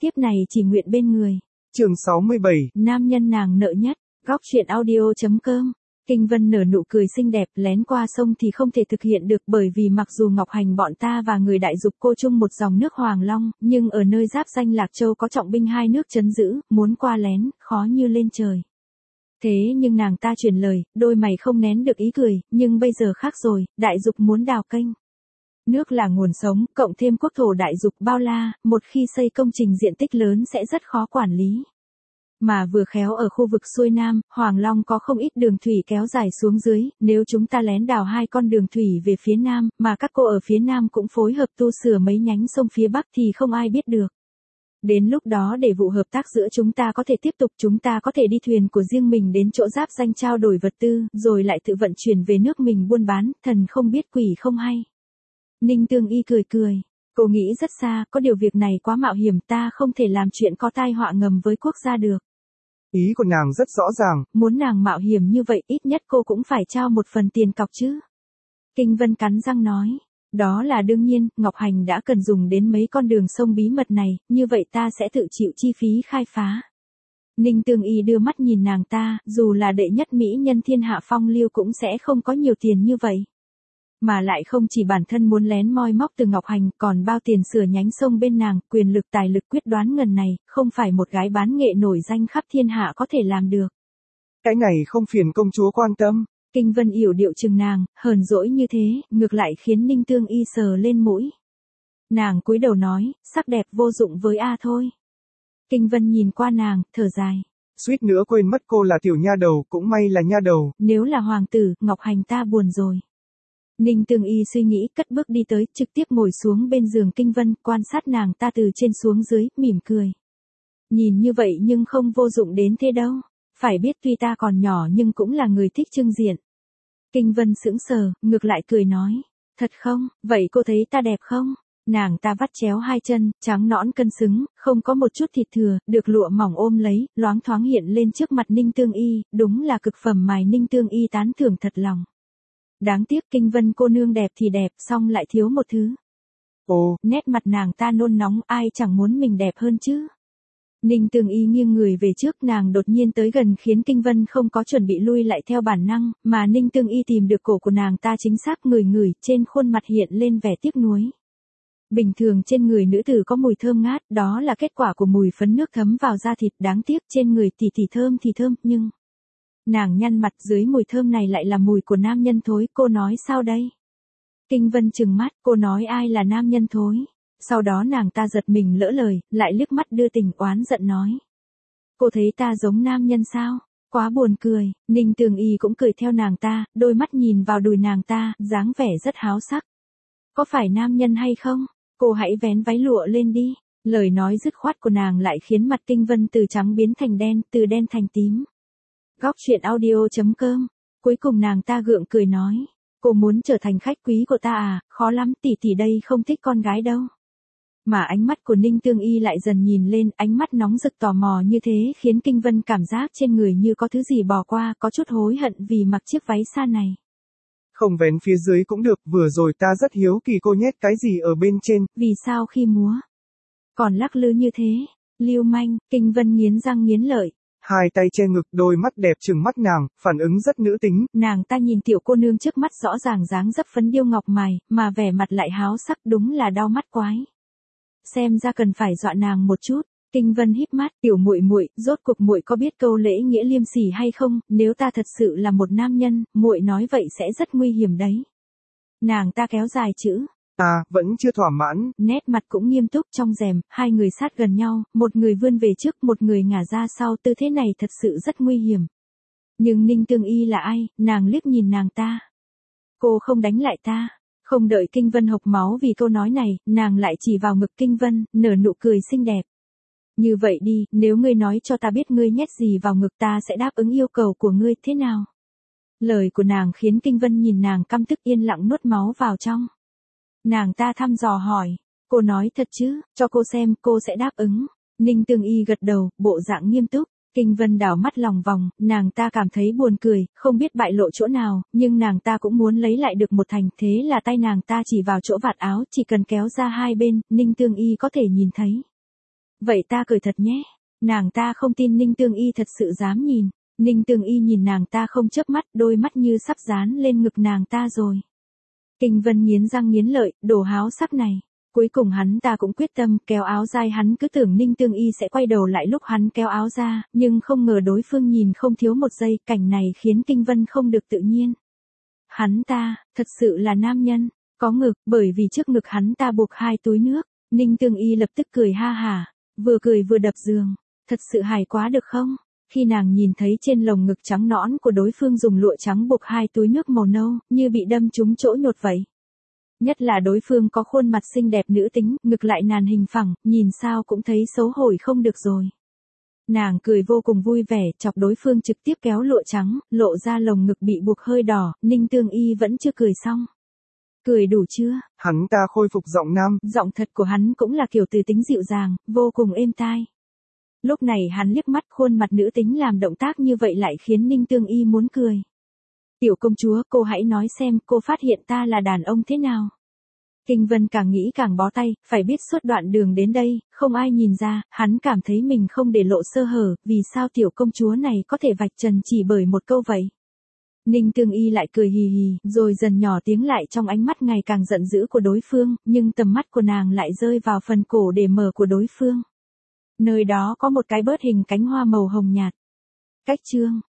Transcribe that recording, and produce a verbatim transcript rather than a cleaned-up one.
Tiếp này chỉ nguyện bên người. Chương sáu mươi bảy. Nam nhân nàng nợ nhất. Góc truyện audio.com. Kinh Vân nở nụ cười xinh đẹp, lén qua sông thì không thể thực hiện được, bởi vì mặc dù Ngọc Hành bọn ta và người đại dục cô chung một dòng nước Hoàng Long, nhưng ở nơi giáp danh Lạc Châu có trọng binh hai nước trấn giữ, muốn qua lén, khó như lên trời. Thế nhưng nàng ta truyền lời, đôi mày không nén được ý cười, nhưng bây giờ khác rồi, đại dục muốn đào kênh. Nước là nguồn sống, cộng thêm quốc thổ đại dục bao la, một khi xây công trình diện tích lớn sẽ rất khó quản lý. Mà vừa khéo ở khu vực xuôi Nam, Hoàng Long có không ít đường thủy kéo dài xuống dưới, nếu chúng ta lén đào hai con đường thủy về phía Nam, mà các cô ở phía Nam cũng phối hợp tu sửa mấy nhánh sông phía Bắc thì không ai biết được. Đến lúc đó để vụ hợp tác giữa chúng ta có thể tiếp tục, chúng ta có thể đi thuyền của riêng mình đến chỗ giáp danh trao đổi vật tư, rồi lại tự vận chuyển về nước mình buôn bán, thần không biết quỷ không hay. Ninh Tương Y cười cười. Cô nghĩ rất xa, có điều việc này quá mạo hiểm, ta không thể làm chuyện có tai họa ngầm với quốc gia được. Ý của nàng rất rõ ràng. Muốn nàng mạo hiểm như vậy, ít nhất cô cũng phải trao một phần tiền cọc chứ. Kinh Vân cắn răng nói. Đó là đương nhiên, Ngọc Hành đã cần dùng đến mấy con đường sông bí mật này, như vậy ta sẽ tự chịu chi phí khai phá. Ninh Tương Y đưa mắt nhìn nàng ta, dù là đệ nhất mỹ nhân thiên hạ phong lưu cũng sẽ không có nhiều tiền như vậy. Mà lại không chỉ bản thân muốn lén moi móc từ Ngọc Hành, còn bao tiền sửa nhánh sông bên nàng, quyền lực tài lực quyết đoán ngần này, không phải một gái bán nghệ nổi danh khắp thiên hạ có thể làm được. Cái này không phiền công chúa quan tâm. Kinh Vân yểu điệu chừng nàng, hờn dỗi như thế, ngược lại khiến Ninh Tương Y sờ lên mũi. Nàng cúi đầu nói, sắc đẹp vô dụng với A thôi. Kinh Vân nhìn qua nàng, thở dài. Suýt nữa quên mất cô là tiểu nha đầu, cũng may là nha đầu. Nếu là hoàng tử, Ngọc Hành ta buồn rồi. Ninh Tương Y suy nghĩ, cất bước đi tới, trực tiếp ngồi xuống bên giường Kinh Vân, quan sát nàng ta từ trên xuống dưới, mỉm cười. Nhìn như vậy nhưng không vô dụng đến thế đâu. Phải biết tuy ta còn nhỏ nhưng cũng là người thích trưng diện. Kinh Vân sững sờ, ngược lại cười nói. Thật không, vậy cô thấy ta đẹp không? Nàng ta vắt chéo hai chân, trắng nõn cân xứng, không có một chút thịt thừa, được lụa mỏng ôm lấy, loáng thoáng hiện lên trước mặt Ninh Tương Y, đúng là cực phẩm mài Ninh Tương Y tán thưởng thật lòng. Đáng tiếc Kinh Vân cô nương đẹp thì đẹp, xong lại thiếu một thứ. Ồ, nét mặt nàng ta nôn nóng, ai chẳng muốn mình đẹp hơn chứ. Ninh Tương Y nghiêng người về trước, nàng đột nhiên tới gần khiến Kinh Vân không có chuẩn bị lui lại theo bản năng, mà Ninh Tương Y tìm được cổ của nàng ta chính xác, ngửi ngửi, trên khuôn mặt hiện lên vẻ tiếc nuối. Bình thường trên người nữ tử có mùi thơm ngát, đó là kết quả của mùi phấn nước thấm vào da thịt, đáng tiếc trên người thì thì thơm thì thơm, nhưng... Nàng nhăn mặt, dưới mùi thơm này lại là mùi của nam nhân thối, cô nói sao đây? Kinh Vân trừng mắt, cô nói ai là nam nhân thối? Sau đó nàng ta giật mình lỡ lời, lại liếc mắt đưa tình oán giận nói. Cô thấy ta giống nam nhân sao? Quá buồn cười. Ninh Tương Y cũng cười theo nàng ta, đôi mắt nhìn vào đùi nàng ta, dáng vẻ rất háo sắc. Có phải nam nhân hay không? Cô hãy vén váy lụa lên đi. Lời nói dứt khoát của nàng lại khiến mặt Kinh Vân từ trắng biến thành đen, từ đen thành tím. Góc truyện audio.com. Cuối cùng nàng ta gượng cười nói. Cô muốn trở thành khách quý của ta à, khó lắm, tỷ tỷ đây không thích con gái đâu. Mà ánh mắt của Ninh Tương Y lại dần nhìn lên, ánh mắt nóng rực tò mò như thế khiến Kinh Vân cảm giác trên người như có thứ gì bỏ qua, có chút hối hận vì mặc chiếc váy xa này. Không vén phía dưới cũng được, vừa rồi ta rất hiếu kỳ cô nhét cái gì ở bên trên. Vì sao khi múa còn lắc lư như thế? Lưu manh. Kinh Vân nghiến răng nghiến lợi. Hai tay che ngực, đôi mắt đẹp trừng mắt nàng, phản ứng rất nữ tính. Nàng ta nhìn tiểu cô nương trước mắt rõ ràng dáng dấp phấn điêu ngọc mài, mà vẻ mặt lại háo sắc, đúng là đau mắt quái. Xem ra cần phải dọa nàng một chút. Kinh Vân híp mắt, tiểu muội muội, rốt cuộc muội có biết câu lễ nghĩa liêm sỉ hay không? Nếu ta thật sự là một nam nhân, muội nói vậy sẽ rất nguy hiểm đấy. Nàng ta kéo dài chữ. À, vẫn chưa thỏa mãn. Nét mặt cũng nghiêm túc, trong rèm, hai người sát gần nhau, một người vươn về trước, một người ngả ra sau, tư thế này thật sự rất nguy hiểm. Nhưng Ninh Tương Y là ai? Nàng liếc nhìn nàng ta. Cô không đánh lại ta. Không đợi Kinh Vân hộc máu vì câu nói này, nàng lại chỉ vào ngực Kinh Vân, nở nụ cười xinh đẹp. Như vậy đi, nếu ngươi nói cho ta biết ngươi nhét gì vào ngực ta sẽ đáp ứng yêu cầu của ngươi, thế nào? Lời của nàng khiến Kinh Vân nhìn nàng căm tức, yên lặng nuốt máu vào trong. Nàng ta thăm dò hỏi, cô nói thật chứ, cho cô xem, cô sẽ đáp ứng. Ninh Tương Y gật đầu, bộ dạng nghiêm túc. Kinh Vân đảo mắt lòng vòng, nàng ta cảm thấy buồn cười, không biết bại lộ chỗ nào, nhưng nàng ta cũng muốn lấy lại được một thành, thế là tay nàng ta chỉ vào chỗ vạt áo, chỉ cần kéo ra hai bên, Ninh Tương Y có thể nhìn thấy. Vậy ta cười thật nhé. Nàng ta không tin Ninh Tương Y thật sự dám nhìn. Ninh Tương Y nhìn nàng ta không chớp mắt, đôi mắt như sắp dán lên ngực nàng ta rồi. Kinh Vân nghiến răng nghiến lợi, đồ háo sắc này. Cuối cùng hắn ta cũng quyết tâm kéo áo dai, hắn cứ tưởng Ninh Tương Y sẽ quay đầu lại lúc hắn kéo áo ra, nhưng không ngờ đối phương nhìn không thiếu một giây, cảnh này khiến Kinh Vân không được tự nhiên. Hắn ta, thật sự là nam nhân, có ngực, bởi vì trước ngực hắn ta buộc hai túi nước. Ninh Tương Y lập tức cười ha hả, vừa cười vừa đập giường, thật sự hài quá được không? Khi nàng nhìn thấy trên lồng ngực trắng nõn của đối phương dùng lụa trắng buộc hai túi nước màu nâu, như bị đâm trúng chỗ nhột vậy. Nhất là đối phương có khuôn mặt xinh đẹp nữ tính, ngực lại nàn hình phẳng, nhìn sao cũng thấy xấu hổ không được rồi. Nàng cười vô cùng vui vẻ, chọc đối phương trực tiếp kéo lụa trắng, lộ ra lồng ngực bị buộc hơi đỏ. Ninh Tương Y vẫn chưa cười xong. Cười đủ chưa? Hắn ta khôi phục giọng nam. Giọng thật của hắn cũng là kiểu từ tính dịu dàng, vô cùng êm tai. Lúc này hắn liếc mắt, khuôn mặt nữ tính làm động tác như vậy lại khiến Ninh Tương Y muốn cười. Tiểu công chúa, cô hãy nói xem cô phát hiện ta là đàn ông thế nào. Kinh Vân càng nghĩ càng bó tay, phải biết suốt đoạn đường đến đây, không ai nhìn ra, hắn cảm thấy mình không để lộ sơ hở, vì sao tiểu công chúa này có thể vạch trần chỉ bởi một câu vậy. Ninh Tương Y lại cười hì hì, rồi dần nhỏ tiếng lại trong ánh mắt ngày càng giận dữ của đối phương, nhưng tầm mắt của nàng lại rơi vào phần cổ để mở của đối phương. Nơi đó có một cái bớt hình cánh hoa màu hồng nhạt. Cách chương